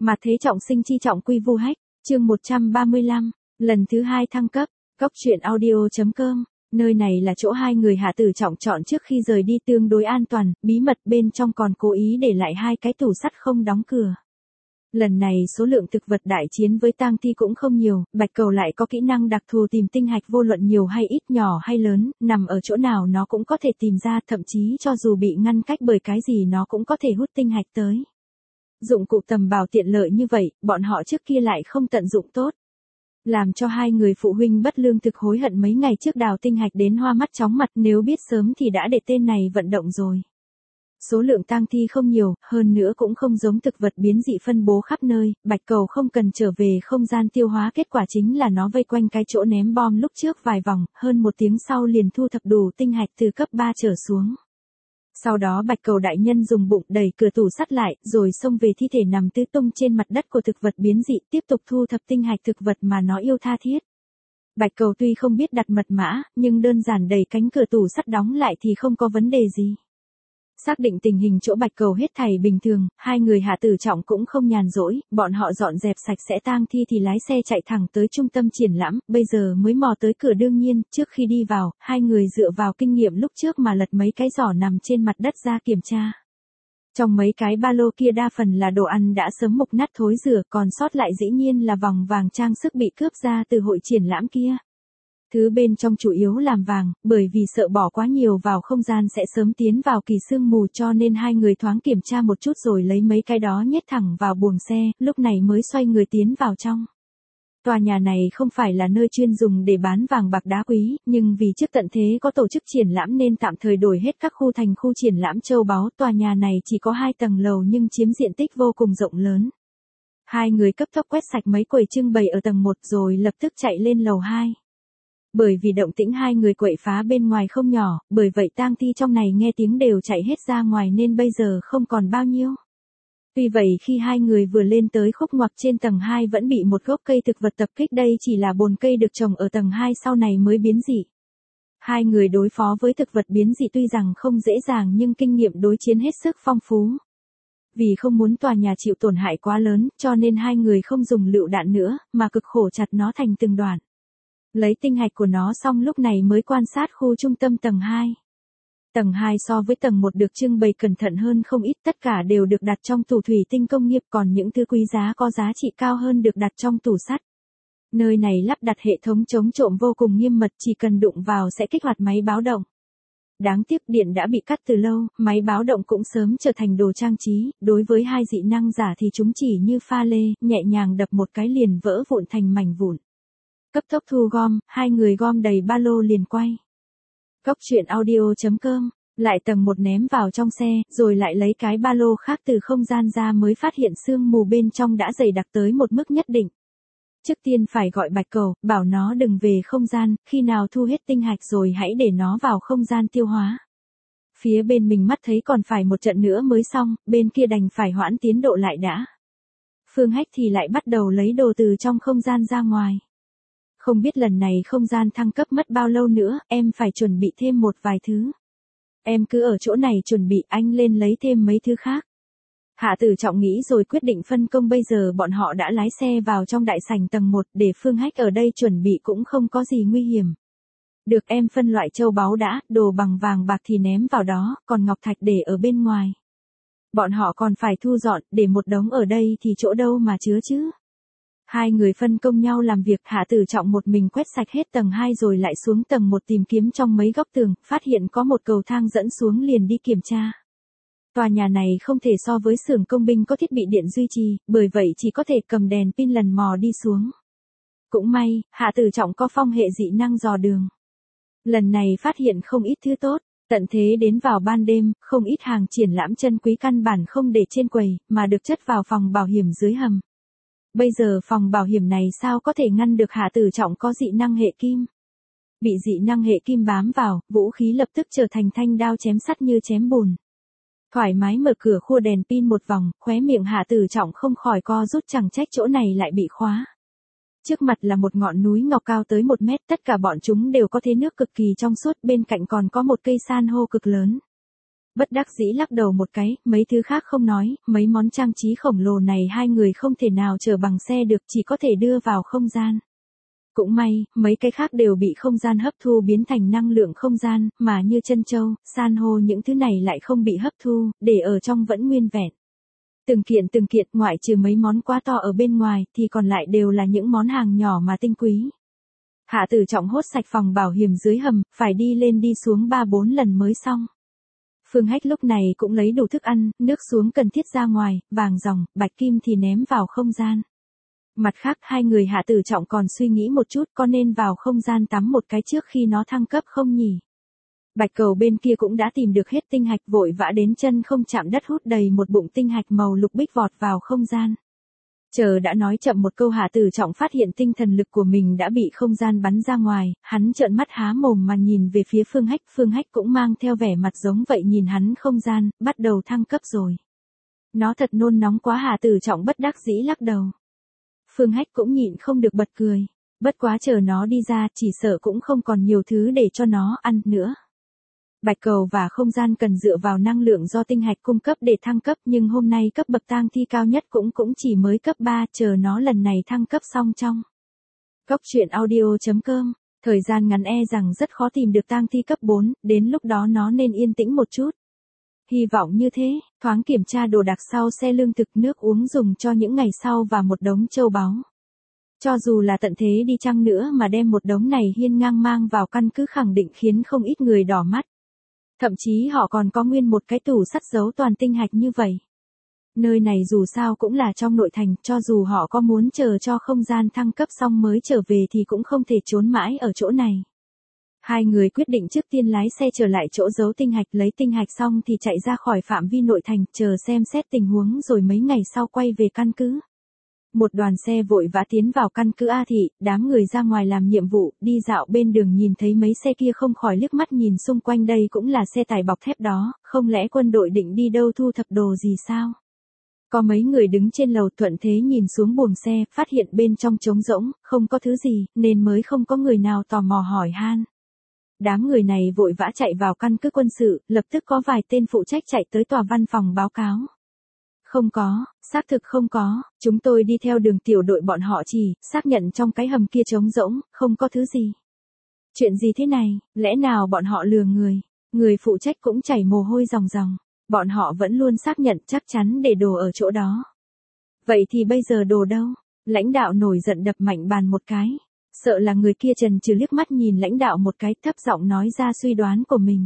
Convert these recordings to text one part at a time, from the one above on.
Mà thế trọng sinh chi trọng quy vu hách, chương 135, lần thứ 2 thăng cấp, Cóc truyện audio.com, nơi này là chỗ hai người Hạ Tử Trọng chọn trước khi rời đi tương đối an toàn, bí mật bên trong còn cố ý để lại hai cái tủ sắt không đóng cửa. Lần này số lượng thực vật đại chiến với tang thi cũng không nhiều, Bạch Cầu lại có kỹ năng đặc thù tìm tinh hạch vô luận nhiều hay ít, nhỏ hay lớn, nằm ở chỗ nào nó cũng có thể tìm ra, thậm chí cho dù bị ngăn cách bởi cái gì nó cũng có thể hút tinh hạch tới. Dụng cụ tầm bảo tiện lợi như vậy, bọn họ trước kia lại không tận dụng tốt. Làm cho hai người phụ huynh bất lương thực hối hận mấy ngày trước đào tinh hạch đến hoa mắt chóng mặt, nếu biết sớm thì đã để tên này vận động rồi. Số lượng tang thi không nhiều, hơn nữa cũng không giống thực vật biến dị phân bố khắp nơi, Bạch Cầu không cần trở về không gian tiêu hóa, kết quả chính là nó vây quanh cái chỗ ném bom lúc trước vài vòng, hơn một tiếng sau liền thu thập đủ tinh hạch từ cấp 3 trở xuống. Sau đó Bạch Cầu đại nhân dùng bụng đẩy cửa tủ sắt lại, rồi xông về thi thể nằm tứ tung trên mặt đất của thực vật biến dị, tiếp tục thu thập tinh hạch thực vật mà nó yêu tha thiết. Bạch Cầu tuy không biết đặt mật mã, nhưng đơn giản đẩy cánh cửa tủ sắt đóng lại thì không có vấn đề gì. Xác định tình hình chỗ Bạch Cầu hết thảy bình thường, hai người Hạ Tử Trọng cũng không nhàn rỗi, bọn họ dọn dẹp sạch sẽ tang thi thì lái xe chạy thẳng tới trung tâm triển lãm, bây giờ mới mò tới cửa. Đương nhiên, trước khi đi vào, hai người dựa vào kinh nghiệm lúc trước mà lật mấy cái giỏ nằm trên mặt đất ra kiểm tra. Trong mấy cái ba lô kia đa phần là đồ ăn đã sớm mục nát thối rữa, còn sót lại dĩ nhiên là vòng vàng trang sức bị cướp ra từ hội triển lãm kia. Thứ bên trong chủ yếu làm vàng, bởi vì sợ bỏ quá nhiều vào không gian sẽ sớm tiến vào kỳ sương mù, cho nên hai người thoáng kiểm tra một chút rồi lấy mấy cái đó nhét thẳng vào buồng xe, lúc này mới xoay người tiến vào trong. Tòa nhà này không phải là nơi chuyên dùng để bán vàng bạc đá quý, nhưng vì trước tận thế có tổ chức triển lãm nên tạm thời đổi hết các khu thành khu triển lãm châu báu. Tòa nhà này chỉ có 2 tầng lầu nhưng chiếm diện tích vô cùng rộng lớn. Hai người cấp tốc quét sạch mấy quầy trưng bày ở tầng 1 rồi lập tức chạy lên lầu 2. Bởi vì động tĩnh hai người quậy phá bên ngoài không nhỏ, bởi vậy tang thi trong này nghe tiếng đều chạy hết ra ngoài nên bây giờ không còn bao nhiêu. Tuy vậy khi hai người vừa lên tới khúc ngoặt trên tầng 2 vẫn bị một gốc cây thực vật tập kích, đây chỉ là bồn cây được trồng ở tầng 2 sau này mới biến dị. Hai người đối phó với thực vật biến dị tuy rằng không dễ dàng nhưng kinh nghiệm đối chiến hết sức phong phú. Vì không muốn tòa nhà chịu tổn hại quá lớn, cho nên hai người không dùng lựu đạn nữa, mà cực khổ chặt nó thành từng đoạn. Lấy tinh hạch của nó xong lúc này mới quan sát khu trung tâm tầng 2. Tầng 2 so với tầng 1 được trưng bày cẩn thận hơn không ít, tất cả đều được đặt trong tủ thủy tinh công nghiệp, còn những thứ quý giá có giá trị cao hơn được đặt trong tủ sắt. Nơi này lắp đặt hệ thống chống trộm vô cùng nghiêm mật, chỉ cần đụng vào sẽ kích hoạt máy báo động. Đáng tiếc điện đã bị cắt từ lâu, máy báo động cũng sớm trở thành đồ trang trí, đối với hai dị năng giả thì chúng chỉ như pha lê, nhẹ nhàng đập một cái liền vỡ vụn thành mảnh vụn. Cấp tốc thu gom, hai người gom đầy ba lô liền quay. Cóc truyện audio.com, lại tầng 1 ném vào trong xe, rồi lại lấy cái ba lô khác từ không gian ra mới phát hiện sương mù bên trong đã dày đặc tới một mức nhất định. Trước tiên phải gọi Bạch Cầu, bảo nó đừng về không gian, khi nào thu hết tinh hạch rồi hãy để nó vào không gian tiêu hóa. Phía bên mình mắt thấy còn phải một trận nữa mới xong, bên kia đành phải hoãn tiến độ lại đã. Phương Hách thì lại bắt đầu lấy đồ từ trong không gian ra ngoài. Không biết lần này không gian thăng cấp mất bao lâu nữa, em phải chuẩn bị thêm một vài thứ. Em cứ ở chỗ này chuẩn bị, anh lên lấy thêm mấy thứ khác. Hạ Tử Trọng nghĩ rồi quyết định phân công, bây giờ bọn họ đã lái xe vào trong đại sảnh tầng 1 để Phương Hách ở đây chuẩn bị cũng không có gì nguy hiểm. Được, em phân loại châu báu đã, đồ bằng vàng bạc thì ném vào đó, còn ngọc thạch để ở bên ngoài. Bọn họ còn phải thu dọn, để một đống ở đây thì chỗ đâu mà chứa chứ. Hai người phân công nhau làm việc, Hạ Tử Trọng một mình quét sạch hết tầng 2 rồi lại xuống tầng 1 tìm kiếm trong mấy góc tường, phát hiện có một cầu thang dẫn xuống liền đi kiểm tra. Tòa nhà này không thể so với xưởng công binh có thiết bị điện duy trì, bởi vậy chỉ có thể cầm đèn pin lần mò đi xuống. Cũng may, Hạ Tử Trọng có phong hệ dị năng dò đường. Lần này phát hiện không ít thứ tốt, tận thế đến vào ban đêm, không ít hàng triển lãm chân quý căn bản không để trên quầy, mà được chất vào phòng bảo hiểm dưới hầm. Bây giờ phòng bảo hiểm này sao có thể ngăn được Hạ Tử Trọng có dị năng hệ kim. Bị dị năng hệ kim bám vào, vũ khí lập tức trở thành thanh đao chém sắt như chém bùn. Thoải mái mở cửa khua đèn pin một vòng, khóe miệng Hạ Tử Trọng không khỏi co rút, chẳng trách chỗ này lại bị khóa. Trước mặt là một ngọn núi ngọc cao tới 1 mét, tất cả bọn chúng đều có thế nước cực kỳ trong suốt, bên cạnh còn có một cây san hô cực lớn. Bất đắc dĩ lắc đầu một cái, mấy thứ khác không nói, mấy món trang trí khổng lồ này hai người không thể nào chở bằng xe được, chỉ có thể đưa vào không gian. Cũng may, mấy cái khác đều bị không gian hấp thu biến thành năng lượng không gian, mà như chân châu, san hô những thứ này lại không bị hấp thu, để ở trong vẫn nguyên vẹn. Từng kiện ngoại trừ mấy món quá to ở bên ngoài thì còn lại đều là những món hàng nhỏ mà tinh quý. Hạ Tử Trọng hốt sạch phòng bảo hiểm dưới hầm, phải đi lên đi xuống 3-4 lần mới xong. Phương Hách lúc này cũng lấy đủ thức ăn, nước xuống cần thiết ra ngoài, vàng ròng, bạch kim thì ném vào không gian. Mặt khác hai người Hạ Tử Trọng còn suy nghĩ một chút có nên vào không gian tắm một cái trước khi nó thăng cấp không nhỉ. Bạch Cầu bên kia cũng đã tìm được hết tinh hạch, vội vã đến chân không chạm đất hút đầy một bụng tinh hạch màu lục bích vọt vào không gian. Chờ đã nói chậm một câu Hạ Tử Trọng phát hiện tinh thần lực của mình đã bị không gian bắn ra ngoài, hắn trợn mắt há mồm mà nhìn về phía Phương Hách cũng mang theo vẻ mặt giống vậy nhìn hắn không gian, bắt đầu thăng cấp rồi. Nó thật nôn nóng quá, Hạ Tử Trọng bất đắc dĩ lắc đầu. Phương Hách cũng nhịn không được bật cười, bất quá chờ nó đi ra chỉ sợ cũng không còn nhiều thứ để cho nó ăn nữa. Bạch Cầu và không gian cần dựa vào năng lượng do tinh hạch cung cấp để thăng cấp, nhưng hôm nay cấp bậc tang thi cao nhất cũng chỉ mới cấp 3, chờ nó lần này thăng cấp xong trong. Cốc truyện audio.com, thời gian ngắn rằng rất khó tìm được tang thi cấp 4, đến lúc đó nó nên yên tĩnh một chút. Hy vọng như thế, thoáng kiểm tra đồ đạc sau xe, lương thực nước uống dùng cho những ngày sau và một đống châu báu. Cho dù là tận thế đi chăng nữa mà đem một đống này hiên ngang mang vào căn cứ khẳng định khiến không ít người đỏ mắt. Thậm chí họ còn có nguyên một cái tủ sắt giấu toàn tinh hạch như vậy. Nơi này dù sao cũng là trong nội thành, cho dù họ có muốn chờ cho không gian thăng cấp xong mới trở về thì cũng không thể trốn mãi ở chỗ này. Hai người quyết định trước tiên lái xe trở lại chỗ giấu tinh hạch, lấy tinh hạch xong thì chạy ra khỏi phạm vi nội thành, chờ xem xét tình huống rồi mấy ngày sau quay về căn cứ. Một đoàn xe vội vã tiến vào căn cứ A Thị, đám người ra ngoài làm nhiệm vụ, đi dạo bên đường nhìn thấy mấy xe kia không khỏi liếc mắt nhìn xung quanh, đây cũng là xe tải bọc thép đó, không lẽ quân đội định đi đâu thu thập đồ gì sao? Có mấy người đứng trên lầu thuận thế nhìn xuống buồng xe, phát hiện bên trong trống rỗng, không có thứ gì, nên mới không có người nào tò mò hỏi han. Đám người này vội vã chạy vào căn cứ quân sự, lập tức có vài tên phụ trách chạy tới tòa văn phòng báo cáo. Không có, xác thực không có, chúng tôi đi theo đường tiểu đội bọn họ chỉ, xác nhận trong cái hầm kia trống rỗng, không có thứ gì. Chuyện gì thế này, lẽ nào bọn họ lừa người? Người phụ trách cũng chảy mồ hôi ròng ròng, bọn họ vẫn luôn xác nhận chắc chắn để đồ ở chỗ đó. Vậy thì bây giờ đồ đâu? Lãnh đạo nổi giận đập mạnh bàn một cái. Sợ là người kia chần chừ liếc mắt nhìn lãnh đạo một cái, thấp giọng nói ra suy đoán của mình.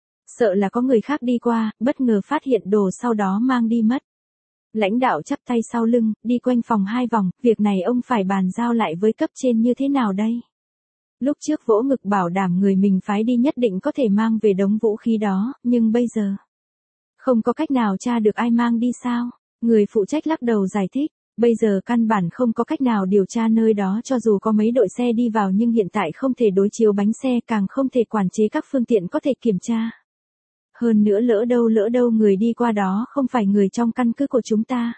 Sợ là có người khác đi qua, bất ngờ phát hiện đồ sau đó mang đi mất. Lãnh đạo chắp tay sau lưng, đi quanh phòng 2 vòng, việc này ông phải bàn giao lại với cấp trên như thế nào đây? Lúc trước vỗ ngực bảo đảm người mình phái đi nhất định có thể mang về đống vũ khí đó, nhưng bây giờ không có cách nào tra được ai mang đi sao? Người phụ trách lắc đầu giải thích, bây giờ căn bản không có cách nào điều tra nơi đó, cho dù có mấy đội xe đi vào nhưng hiện tại không thể đối chiếu bánh xe, càng không thể quản chế các phương tiện có thể kiểm tra. Hơn nữa lỡ đâu người đi qua đó không phải người trong căn cứ của chúng ta.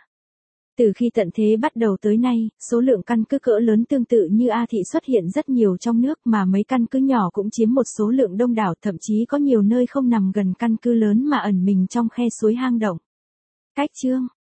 Từ khi tận thế bắt đầu tới nay, số lượng căn cứ cỡ lớn tương tự như A Thị xuất hiện rất nhiều trong nước, mà mấy căn cứ nhỏ cũng chiếm một số lượng đông đảo, thậm chí có nhiều nơi không nằm gần căn cứ lớn mà ẩn mình trong khe suối hang động. Cách chương